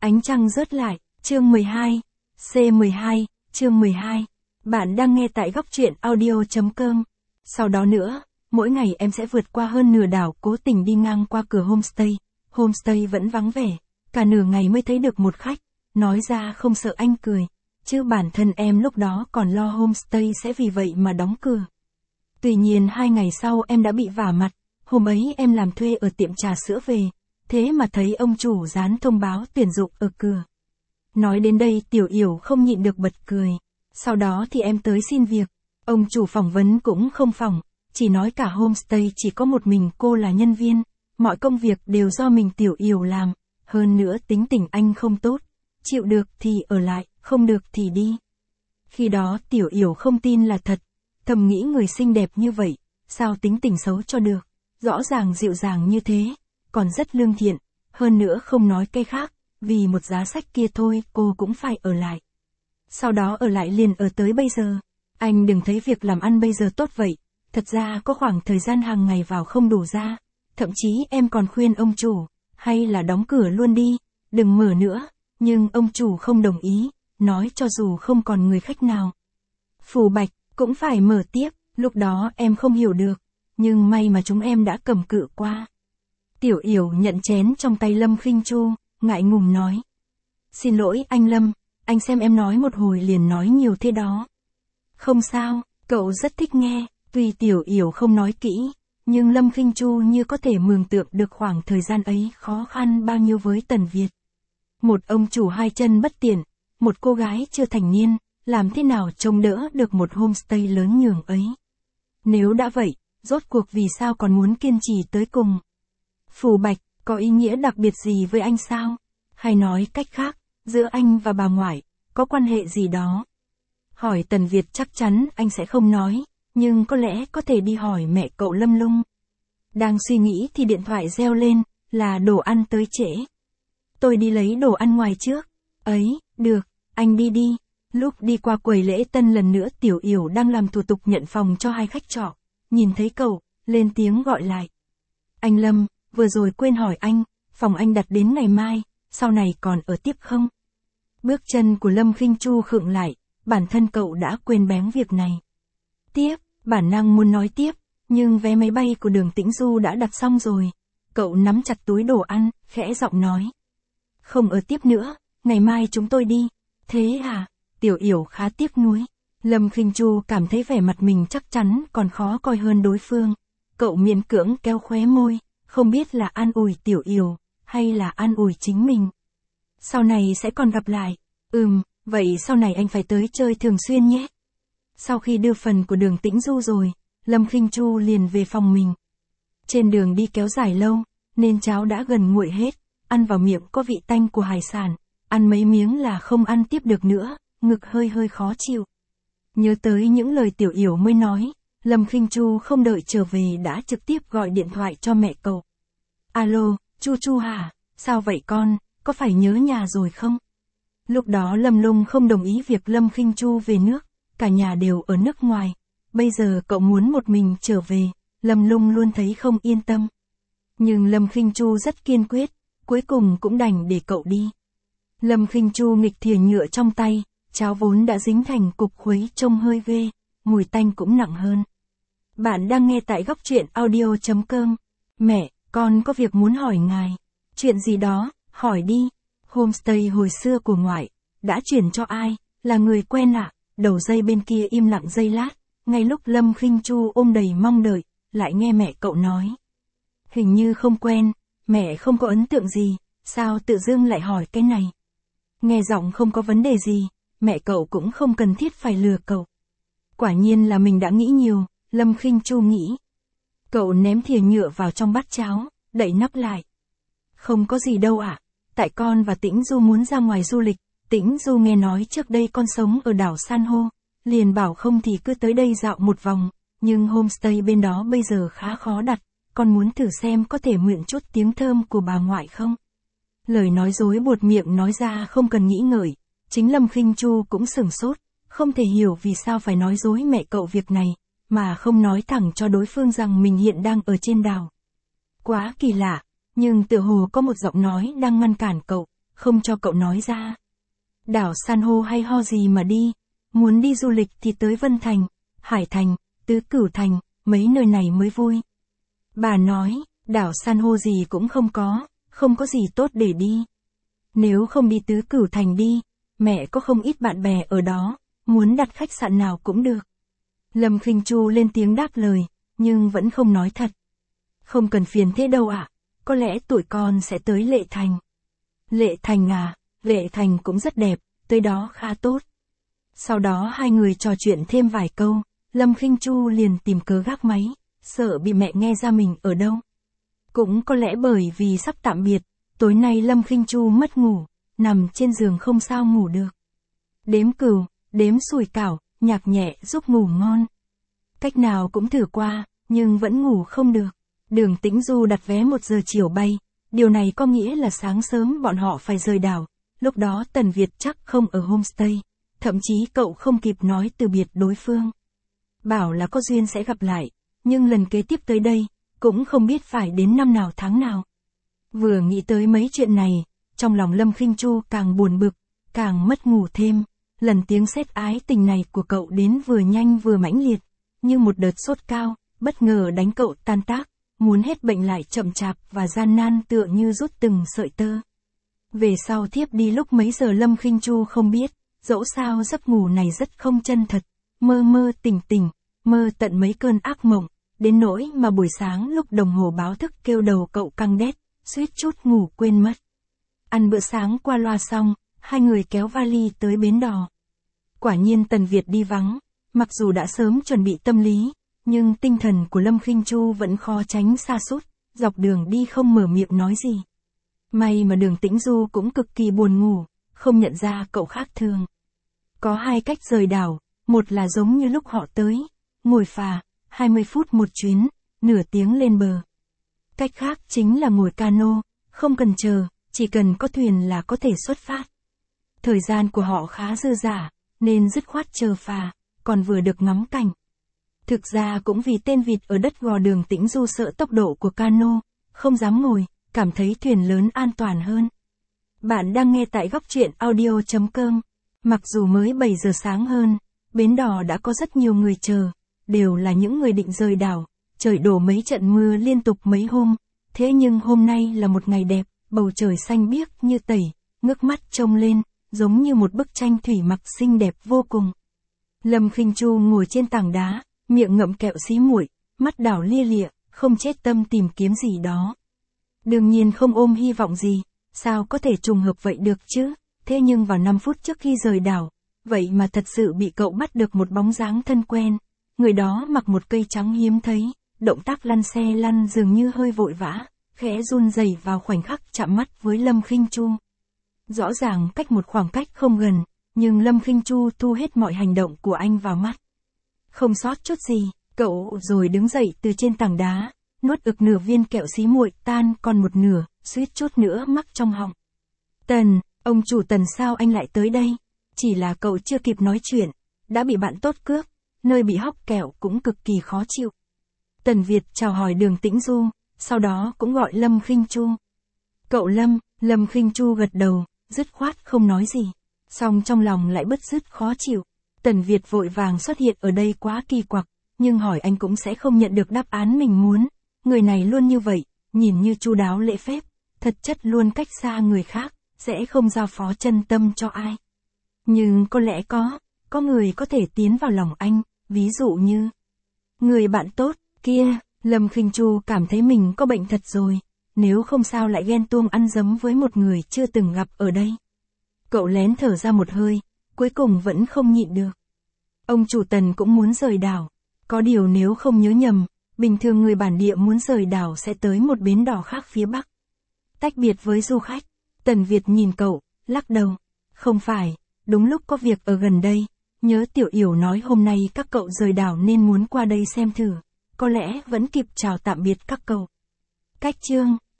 Ánh trăng rớt lại, chương 12, C12, chương 12. Bạn đang nghe tại góc truyện audio.com. Sau đó nữa, mỗi ngày em sẽ vượt qua hơn nửa đảo cố tình đi ngang qua cửa homestay. Homestay vẫn vắng vẻ, cả nửa ngày mới thấy được một khách. Nói ra không sợ anh cười, chứ bản thân em lúc đó còn lo homestay sẽ vì vậy mà đóng cửa. Tuy nhiên 2 ngày sau em đã bị vả mặt, hôm ấy em làm thuê ở tiệm trà sữa về, thế mà thấy ông chủ dán thông báo tuyển dụng ở cửa. Nói đến đây Tiểu Yểu không nhịn được bật cười. Sau đó thì em tới xin việc, ông chủ phỏng vấn cũng không phỏng, chỉ nói cả homestay chỉ có một mình cô là nhân viên, mọi công việc đều do mình Tiểu Yểu làm, hơn nữa tính tình anh không tốt, chịu được thì ở lại, không được thì đi. Khi đó Tiểu Yểu không tin là thật, thầm nghĩ người xinh đẹp như vậy, sao tính tình xấu cho được, rõ ràng dịu dàng như thế, còn rất lương thiện, hơn nữa không nói cái khác, vì một giá sách kia thôi cô cũng phải ở lại. Sau đó ở lại liền ở tới bây giờ. Anh đừng thấy việc làm ăn bây giờ tốt vậy, thật ra có khoảng thời gian hàng ngày vào không đủ ra, thậm chí em còn khuyên ông chủ, hay là đóng cửa luôn đi, đừng mở nữa, nhưng ông chủ không đồng ý, nói cho dù không còn người khách nào. Phù Bạch, cũng phải mở tiếp, lúc đó em không hiểu được, nhưng may mà chúng em đã cầm cự qua. Tiểu Yểu nhận chén trong tay Lâm Khinh Chu, ngại ngùng nói. Xin lỗi anh Lâm, anh xem em nói một hồi liền nói nhiều thế đó. Không sao, cậu rất thích nghe, tuy Tiểu Yểu không nói kỹ, nhưng Lâm Khinh Chu như có thể mường tượng được khoảng thời gian ấy khó khăn bao nhiêu với Tần Việt. Một ông chủ hai chân bất tiện, một cô gái chưa thành niên, làm thế nào trông đỡ được một homestay lớn nhường ấy. Nếu đã vậy, rốt cuộc vì sao còn muốn kiên trì tới cùng? Phù Bạch, có ý nghĩa đặc biệt gì với anh sao? Hay nói cách khác, giữa anh và bà ngoại, có quan hệ gì đó? Hỏi Tần Việt chắc chắn anh sẽ không nói, nhưng có lẽ có thể đi hỏi mẹ cậu Lâm Lung. Đang suy nghĩ thì điện thoại reo lên, là đồ ăn tới trễ. Tôi đi lấy đồ ăn ngoài trước. Ấy, được, anh đi đi. Lúc đi qua quầy lễ tân lần nữa Tiểu Yểu đang làm thủ tục nhận phòng cho 2 khách trọ, nhìn thấy cậu, lên tiếng gọi lại. Anh Lâm, vừa rồi quên hỏi anh, phòng anh đặt đến ngày mai, sau này còn ở tiếp không? Bước chân của Lâm Khinh Chu khựng lại, bản thân cậu đã quên bén việc này. Tiếp, bản năng muốn nói tiếp, nhưng vé máy bay của Đường Tĩnh Du đã đặt xong rồi. Cậu nắm chặt túi đồ ăn, khẽ giọng nói. Không ở tiếp nữa, ngày mai chúng tôi đi. Thế à? Tiểu Yểu khá tiếc nuối. Lâm Khinh Chu cảm thấy vẻ mặt mình chắc chắn còn khó coi hơn đối phương. Cậu miễn cưỡng kéo khóe môi, không biết là an ủi Tiểu Yểu, hay là an ủi chính mình. Sau này sẽ còn gặp lại. Vậy sau này anh phải tới chơi thường xuyên nhé. Sau khi đưa phần của Đường Tĩnh Du rồi, Lâm Khinh Chu liền về phòng mình. Trên đường đi kéo dài lâu, nên cháo đã gần nguội hết, ăn vào miệng có vị tanh của hải sản, ăn mấy miếng là không ăn tiếp được nữa, ngực hơi khó chịu. Nhớ tới những lời Tiểu Yểu mới nói, Lâm Khinh Chu không đợi trở về đã trực tiếp gọi điện thoại cho mẹ cậu. Alo, Chu hả, sao vậy con, có phải nhớ nhà rồi không? Lúc đó Lâm Lung không đồng ý việc Lâm Khinh Chu về nước, cả nhà đều ở nước ngoài. Bây giờ cậu muốn một mình trở về, Lâm Lung luôn thấy không yên tâm. Nhưng Lâm Khinh Chu rất kiên quyết, cuối cùng cũng đành để cậu đi. Lâm Khinh Chu nghịch thìa nhựa trong tay, cháo vốn đã dính thành cục khuấy trông hơi ghê, mùi tanh cũng nặng hơn. Bạn đang nghe tại góc truyện audio.com. Mẹ, con có việc muốn hỏi ngài. Chuyện gì đó, hỏi đi. Homestay hồi xưa của ngoại, đã chuyển cho ai, là người quen ạ? Đầu dây bên kia im lặng giây lát, ngay lúc Lâm Khinh Chu ôm đầy mong đợi, lại nghe mẹ cậu nói. Hình như không quen, mẹ không có ấn tượng gì, sao tự dưng lại hỏi cái này? Nghe giọng không có vấn đề gì, mẹ cậu cũng không cần thiết phải lừa cậu. Quả nhiên là mình đã nghĩ nhiều, Lâm Khinh Chu nghĩ. Cậu ném thìa nhựa vào trong bát cháo, đậy nắp lại. Không có gì đâu ạ, tại con và Tĩnh Du muốn ra ngoài du lịch, Tĩnh Du nghe nói trước đây con sống ở đảo San Hô, liền bảo không thì cứ tới đây dạo một vòng, nhưng homestay bên đó bây giờ khá khó đặt, con muốn thử xem có thể mượn chút tiếng thơm của bà ngoại không? Lời nói dối buột miệng nói ra không cần nghĩ ngợi, chính Lâm Khinh Chu cũng sửng sốt, không thể hiểu vì sao phải nói dối mẹ cậu việc này, mà không nói thẳng cho đối phương rằng mình hiện đang ở trên đảo. Quá kỳ lạ, nhưng tựa hồ có một giọng nói đang ngăn cản cậu, không cho cậu nói ra. Đảo san hô hay ho gì mà đi, muốn đi du lịch thì tới Vân Thành, Hải Thành, Tứ Cửu Thành, mấy nơi này mới vui. Bà nói, đảo san hô gì cũng không có gì tốt để đi. Nếu không đi Tứ Cửu Thành đi, mẹ có không ít bạn bè ở đó, muốn đặt khách sạn nào cũng được. Lâm Khinh Chu lên tiếng đáp lời, nhưng vẫn không nói thật. Không cần phiền thế đâu ạ, có lẽ tụi con sẽ tới Lệ Thành. Lệ Thành à, Lệ Thành cũng rất đẹp, tới đó khá tốt. Sau đó hai người trò chuyện thêm vài câu, Lâm Khinh Chu liền tìm cớ gác máy, sợ bị mẹ nghe ra mình ở đâu. Cũng có lẽ bởi vì sắp tạm biệt, tối nay Lâm Khinh Chu mất ngủ, nằm trên giường không sao ngủ được. Đếm cừu, đếm sùi cảo, nhạc nhẹ giúp ngủ ngon. Cách nào cũng thử qua, nhưng vẫn ngủ không được. Đường Tĩnh Du đặt vé 1 giờ chiều bay, điều này có nghĩa là sáng sớm bọn họ phải rời đảo, lúc đó Tần Việt chắc không ở homestay, thậm chí cậu không kịp nói từ biệt đối phương. Bảo là có duyên sẽ gặp lại, nhưng lần kế tiếp tới đây, cũng không biết phải đến năm nào tháng nào. Vừa nghĩ tới mấy chuyện này, trong lòng Lâm Khinh Chu càng buồn bực, càng mất ngủ thêm. Lần tiếng sét ái tình này của cậu đến vừa nhanh vừa mãnh liệt, như một đợt sốt cao, bất ngờ đánh cậu tan tác, muốn hết bệnh lại chậm chạp và gian nan tựa như rút từng sợi tơ. Về sau thiếp đi lúc mấy giờ Lâm Khinh Chu không biết, dẫu sao giấc ngủ này rất không chân thật, mơ mơ tỉnh tỉnh, mơ tận mấy cơn ác mộng, đến nỗi mà buổi sáng lúc đồng hồ báo thức kêu đầu cậu căng đét, suýt chút ngủ quên mất. Ăn bữa sáng qua loa xong, hai người kéo vali tới bến đò. Quả nhiên Tần Việt đi vắng, mặc dù đã sớm chuẩn bị tâm lý, nhưng tinh thần của Lâm Khinh Chu vẫn khó tránh sa sút, dọc đường đi không mở miệng nói gì. May mà Đường Tĩnh Du cũng cực kỳ buồn ngủ, không nhận ra cậu khác thường. Có hai cách rời đảo, một là giống như lúc họ tới, ngồi phà, 20 phút một chuyến, nửa tiếng lên bờ. Cách khác chính là ngồi cano, không cần chờ, chỉ cần có thuyền là có thể xuất phát. Thời gian của họ khá dư dả, nên dứt khoát chờ phà, còn vừa được ngắm cảnh. Thực ra cũng vì tên vịt ở đất gò Đường Tĩnh Du sợ tốc độ của cano, không dám ngồi, cảm thấy thuyền lớn an toàn hơn. Bạn đang nghe tại góc truyện audio.com. Mặc dù mới 7 giờ sáng hơn, bến đò đã có rất nhiều người chờ, đều là những người định rời đảo, trời đổ mấy trận mưa liên tục mấy hôm, thế nhưng hôm nay là một ngày đẹp, bầu trời xanh biếc như tẩy, ngước mắt trông lên, giống như một bức tranh thủy mặc xinh đẹp vô cùng. Lâm Khinh Chu ngồi trên tảng đá, miệng ngậm kẹo xí muội, mắt đảo lia lịa, không chết tâm tìm kiếm gì đó. Đương nhiên không ôm hy vọng gì, sao có thể trùng hợp vậy được chứ, thế nhưng vào 5 phút trước khi rời đảo, vậy mà thật sự bị cậu bắt được một bóng dáng thân quen. Người đó mặc một cây trắng hiếm thấy, động tác lăn xe lăn dường như hơi vội vã, khẽ run rẩy vào khoảnh khắc chạm mắt với Lâm Khinh Chu. Rõ ràng cách một khoảng cách không gần, nhưng Lâm Khinh Chu thu hết mọi hành động của anh vào mắt. Không sót chút gì, cậu rồi đứng dậy từ trên tảng đá, nuốt ực nửa viên kẹo xí muội tan còn một nửa, suýt chút nữa mắc trong họng. Tần, ông chủ Tần sao anh lại tới đây? Chỉ là cậu chưa kịp nói chuyện, đã bị bạn tốt cướp, nơi bị hóc kẹo cũng cực kỳ khó chịu. Tần Việt chào hỏi Đường Tĩnh Du, sau đó cũng gọi Lâm Khinh Chu. Cậu Lâm, Lâm Khinh Chu gật đầu, dứt khoát không nói gì, song trong lòng lại bứt rứt khó chịu. Tần Việt vội vàng xuất hiện ở đây quá kỳ quặc, nhưng hỏi anh cũng sẽ không nhận được đáp án mình muốn. Người này luôn như vậy, nhìn như chu đáo lễ phép, thật chất luôn cách xa người khác, sẽ không giao phó chân tâm cho ai. Nhưng có lẽ có người có thể tiến vào lòng anh, ví dụ như người bạn tốt kia. Lâm Khinh Chu cảm thấy mình có bệnh thật rồi, nếu không sao lại ghen tuông ăn dấm với một người chưa từng gặp ở đây. Cậu lén thở ra một hơi, cuối cùng vẫn không nhịn được. Ông chủ Tần cũng muốn rời đảo, có điều nếu không nhớ nhầm, bình thường người bản địa muốn rời đảo sẽ tới một bến đò khác phía bắc. Tách biệt với du khách, Tần Việt nhìn cậu, lắc đầu. Không phải, đúng lúc có việc ở gần đây, nhớ Tiểu Yểu nói hôm nay các cậu rời đảo nên muốn qua đây xem thử, có lẽ vẫn kịp chào tạm biệt các cậu. Cách chương